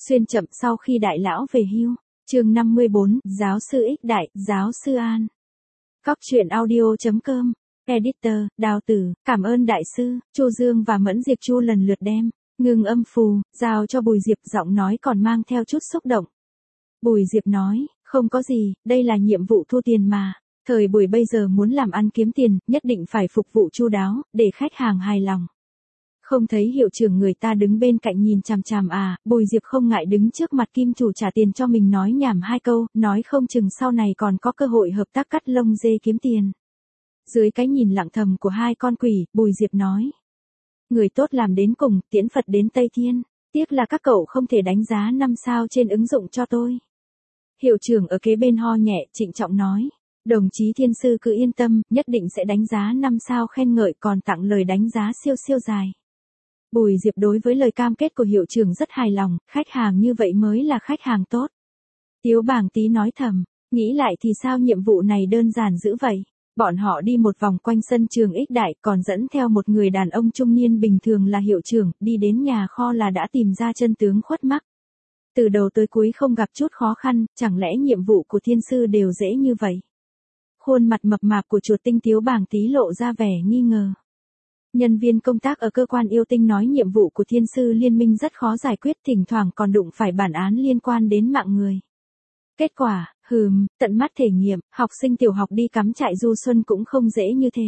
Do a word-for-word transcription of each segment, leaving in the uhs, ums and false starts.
Xuyên chậm sau khi đại lão về hưu. Chương năm mươi bốn, giáo sư ích đại, giáo sư An. Góc truyện audio chấm com. Editor, Đào Tử, cảm ơn đại sư. Chu Dương và Mẫn Diệp Chu lần lượt đem ngừng âm phù, giao cho Bùi Diệp, giọng nói còn mang theo chút xúc động. Bùi Diệp nói, không có gì, đây là nhiệm vụ thu tiền mà. Thời buổi bây giờ muốn làm ăn kiếm tiền, nhất định phải phục vụ chu đáo, để khách hàng hài lòng. Không thấy hiệu trưởng người ta đứng bên cạnh nhìn chằm chằm à, Bùi Diệp không ngại đứng trước mặt kim chủ trả tiền cho mình nói nhảm hai câu, nói không chừng sau này còn có cơ hội hợp tác cắt lông dê kiếm tiền. Dưới cái nhìn lặng thầm của hai con quỷ, Bùi Diệp nói. Người tốt làm đến cùng, tiễn Phật đến Tây Thiên. Tiếc là các cậu không thể đánh giá năm sao trên ứng dụng cho tôi. Hiệu trưởng ở kế bên ho nhẹ, trịnh trọng nói. Đồng chí thiên sư cứ yên tâm, nhất định sẽ đánh giá năm sao khen ngợi, còn tặng lời đánh giá siêu siêu dài. Bùi Diệp đối với lời cam kết của hiệu trưởng rất hài lòng, khách hàng như vậy mới là khách hàng tốt. Tiếu Bàng Tý nói thầm, nghĩ lại thì sao nhiệm vụ này đơn giản dữ vậy. Bọn họ đi một vòng quanh sân trường ích đại, còn dẫn theo một người đàn ông trung niên bình thường là hiệu trưởng, đi đến nhà kho là đã tìm ra chân tướng khuất mắc. Từ đầu tới cuối không gặp chút khó khăn, chẳng lẽ nhiệm vụ của thiên sư đều dễ như vậy? Khuôn mặt mập mạp của chuột tinh Tiếu Bàng Tý lộ ra vẻ nghi ngờ. Nhân viên công tác ở cơ quan yêu tinh nói nhiệm vụ của thiên sư liên minh rất khó giải quyết, thỉnh thoảng còn đụng phải bản án liên quan đến mạng người. Kết quả, hừm, tận mắt thể nghiệm, học sinh tiểu học đi cắm trại du xuân cũng không dễ như thế.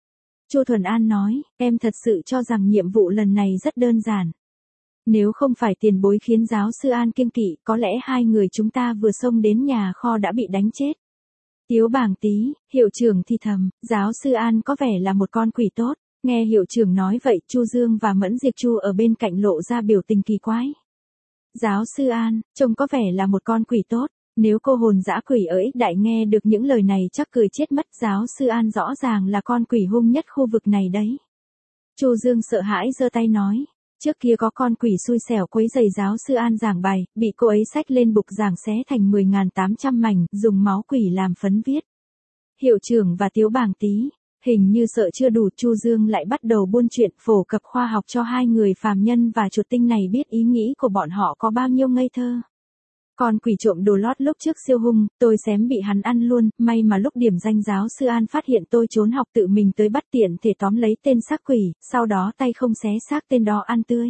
Chu Thuần An nói, em thật sự cho rằng nhiệm vụ lần này rất đơn giản. Nếu không phải tiền bối khiến giáo sư An kiêng kỵ, có lẽ hai người chúng ta vừa xông đến nhà kho đã bị đánh chết. Tiếu Bàng Tý, hiệu trưởng thì thầm, giáo sư An có vẻ là một con quỷ tốt. Nghe hiệu trưởng nói vậy, Chu Dương và Mẫn Diệp Chu ở bên cạnh lộ ra biểu tình kỳ quái. Giáo sư An, trông có vẻ là một con quỷ tốt. Nếu cô hồn dã quỷ ở ích đại nghe được những lời này chắc cười chết mất. Giáo sư An rõ ràng là con quỷ hung nhất khu vực này đấy. Chu Dương sợ hãi giơ tay nói. Trước kia có con quỷ xui xẻo quấy rầy giáo sư An giảng bài, bị cô ấy xách lên bục giảng xé thành mười nghìn tám trăm mảnh, dùng máu quỷ làm phấn viết. Hiệu trưởng và Tiếu Bàng Tý, hình như sợ chưa đủ, Chu Dương lại bắt đầu buôn chuyện phổ cập khoa học cho hai người phàm nhân và chuột tinh này biết ý nghĩ của bọn họ có bao nhiêu ngây thơ. Con quỷ trộm đồ lót lúc trước siêu hung, tôi xém bị hắn ăn luôn, may mà lúc điểm danh giáo sư An phát hiện tôi trốn học tự mình tới bắt tiện thể tóm lấy tên xác quỷ, sau đó tay không xé xác tên đó ăn tươi.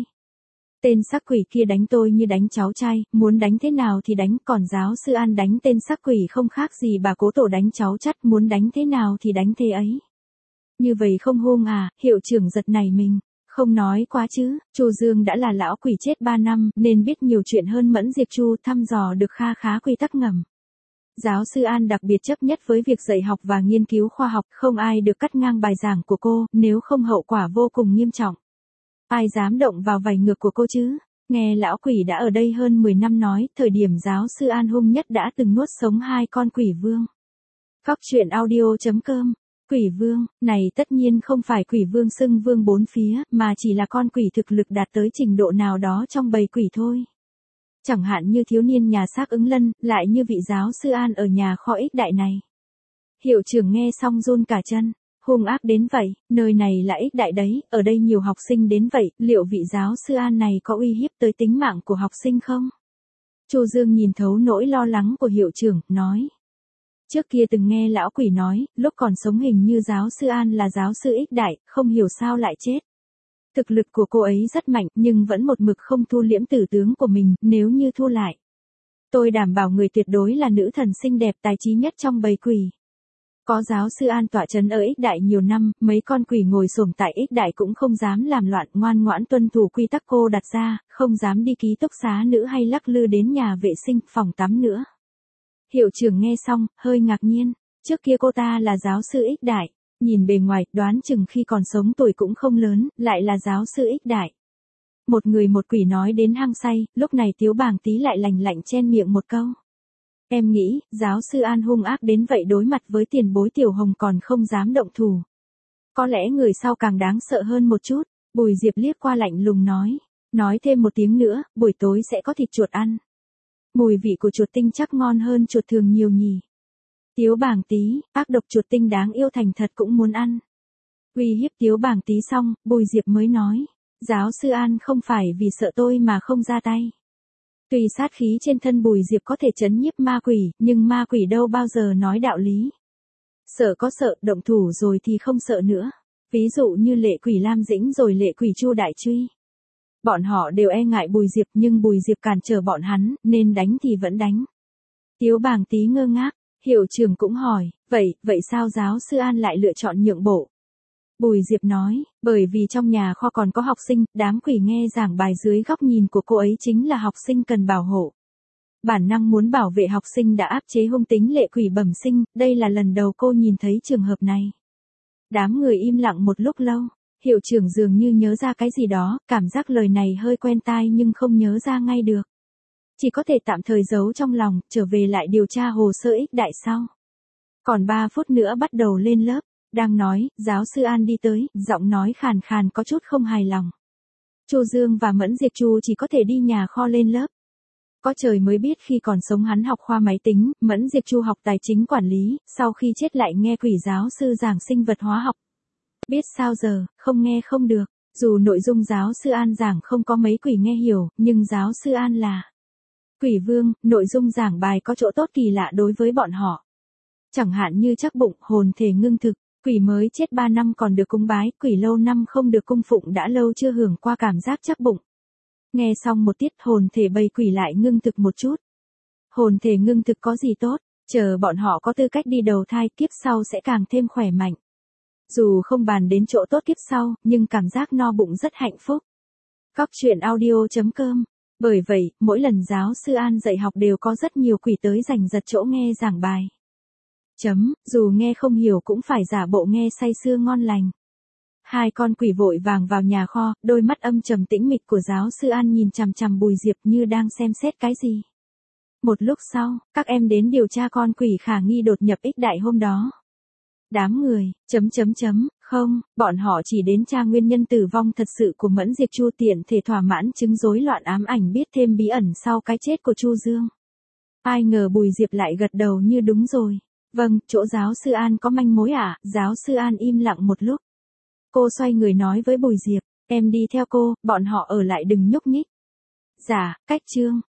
Tên xác quỷ kia đánh tôi như đánh cháu trai, muốn đánh thế nào thì đánh, còn giáo sư An đánh tên xác quỷ không khác gì bà cố tổ đánh cháu chắt, muốn đánh thế nào thì đánh thế ấy. Như vậy không hung à, hiệu trưởng giật nảy mình. Không nói quá chứ, Chu Dương đã là lão quỷ chết ba năm, nên biết nhiều chuyện hơn Mẫn Diệp Chu, thăm dò được kha khá quy tắc ngầm. Giáo sư An đặc biệt chấp nhất với việc dạy học và nghiên cứu khoa học, không ai được cắt ngang bài giảng của cô, nếu không hậu quả vô cùng nghiêm trọng. Ai dám động vào vảy ngược của cô chứ? Nghe lão quỷ đã ở đây hơn mười năm nói, thời điểm giáo sư An hung nhất đã từng nuốt sống hai con quỷ vương. Góc truyện audio chấm com. Quỷ vương, này tất nhiên không phải quỷ vương xưng vương bốn phía, mà chỉ là con quỷ thực lực đạt tới trình độ nào đó trong bầy quỷ thôi. Chẳng hạn như thiếu niên nhà xác ứng lân, lại như vị giáo sư An ở nhà kho ích đại này. Hiệu trưởng nghe xong run cả chân, hung ác đến vậy, nơi này là ích đại đấy, ở đây nhiều học sinh đến vậy, liệu vị giáo sư An này có uy hiếp tới tính mạng của học sinh không? Chu Dương nhìn thấu nỗi lo lắng của hiệu trưởng, nói. Trước kia từng nghe lão quỷ nói, lúc còn sống hình như giáo sư An là giáo sư ích đại, không hiểu sao lại chết. Thực lực của cô ấy rất mạnh, nhưng vẫn một mực không thu liễm tử tướng của mình, nếu như thu lại. Tôi đảm bảo người tuyệt đối là nữ thần xinh đẹp tài trí nhất trong bầy quỷ. Có giáo sư An tọa trấn ở ích đại nhiều năm, mấy con quỷ ngồi xổm tại ích đại cũng không dám làm loạn, ngoan ngoãn tuân thủ quy tắc cô đặt ra, không dám đi ký túc xá nữ hay lắc lư đến nhà vệ sinh, phòng tắm nữa. Hiệu trưởng nghe xong, hơi ngạc nhiên, trước kia cô ta là giáo sư ích đại, nhìn bề ngoài, đoán chừng khi còn sống tuổi cũng không lớn, lại là giáo sư ích đại. Một người một quỷ nói đến hăng say, lúc này Tiếu Bàng Tý lại lành lạnh chen miệng một câu. Em nghĩ, giáo sư An hung ác đến vậy đối mặt với tiền bối Tiểu Hồng còn không dám động thủ. Có lẽ người sau càng đáng sợ hơn một chút, Bùi Diệp liếc qua lạnh lùng nói, nói thêm một tiếng nữa, buổi tối sẽ có thịt chuột ăn. Mùi vị của chuột tinh chắc ngon hơn chuột thường nhiều nhỉ. Tiếu Bàng Tý, ác độc chuột tinh đáng yêu thành thật cũng muốn ăn. Uy hiếp Tiếu Bàng Tý xong, Bùi Diệp mới nói, giáo sư An không phải vì sợ tôi mà không ra tay. Tuy sát khí trên thân Bùi Diệp có thể trấn nhiếp ma quỷ, nhưng ma quỷ đâu bao giờ nói đạo lý. Sợ có sợ, động thủ rồi thì không sợ nữa. Ví dụ như lệ quỷ Lam Dĩnh rồi lệ quỷ Chu Đại Truy. Bọn họ đều e ngại Bùi Diệp, nhưng Bùi Diệp cản trở bọn hắn, nên đánh thì vẫn đánh. Tiếu Bàng Tý ngơ ngác, hiệu trưởng cũng hỏi, vậy, vậy sao giáo sư An lại lựa chọn nhượng bộ? Bùi Diệp nói, bởi vì trong nhà kho còn có học sinh, đám quỷ nghe giảng bài dưới góc nhìn của cô ấy chính là học sinh cần bảo hộ. Bản năng muốn bảo vệ học sinh đã áp chế hung tính lệ quỷ bẩm sinh, đây là lần đầu cô nhìn thấy trường hợp này. Đám người im lặng một lúc lâu, hiệu trưởng dường như nhớ ra cái gì đó, cảm giác lời này hơi quen tai nhưng không nhớ ra ngay được. Chỉ có thể tạm thời giấu trong lòng, trở về lại điều tra hồ sơ ích đại sau. Còn ba phút nữa bắt đầu lên lớp, đang nói, giáo sư An đi tới, giọng nói khàn khàn có chút không hài lòng. Chu Dương và Mẫn Diệp Chu chỉ có thể đi nhà kho lên lớp. Có trời mới biết khi còn sống hắn học khoa máy tính, Mẫn Diệp Chu học tài chính quản lý, sau khi chết lại nghe quỷ giáo sư giảng sinh vật hóa học. Biết sao giờ, không nghe không được, dù nội dung giáo sư An giảng không có mấy quỷ nghe hiểu, nhưng giáo sư An là quỷ vương, nội dung giảng bài có chỗ tốt kỳ lạ đối với bọn họ. Chẳng hạn như chắc bụng, hồn thể ngưng thực, quỷ mới chết ba năm còn được cung bái, quỷ lâu năm không được cung phụng đã lâu chưa hưởng qua cảm giác chắc bụng. Nghe xong một tiết hồn thể bầy quỷ lại ngưng thực một chút. Hồn thể ngưng thực có gì tốt, chờ bọn họ có tư cách đi đầu thai kiếp sau sẽ càng thêm khỏe mạnh. Dù không bàn đến chỗ tốt kiếp sau, nhưng cảm giác no bụng rất hạnh phúc. Cóc truyện audio chấm com. Bởi vậy, mỗi lần giáo sư An dạy học đều có rất nhiều quỷ tới giành giật chỗ nghe giảng bài. Chấm, dù nghe không hiểu cũng phải giả bộ nghe say sưa ngon lành. Hai con quỷ vội vàng vào nhà kho, đôi mắt âm trầm tĩnh mịch của giáo sư An nhìn chằm chằm Bùi Diệp như đang xem xét cái gì. Một lúc sau, các em đến điều tra con quỷ khả nghi đột nhập ích đại hôm đó. Đám người, chấm chấm chấm, không, bọn họ chỉ đến tra nguyên nhân tử vong thật sự của Mẫn Diệp Chu tiện thể thỏa mãn chứng rối loạn ám ảnh biết thêm bí ẩn sau cái chết của Chu Dương. Ai ngờ Bùi Diệp lại gật đầu như đúng rồi. Vâng, chỗ giáo sư An có manh mối à? Giáo sư An im lặng một lúc. Cô xoay người nói với Bùi Diệp, em đi theo cô, bọn họ ở lại đừng nhúc nhích. Dạ, cách chương.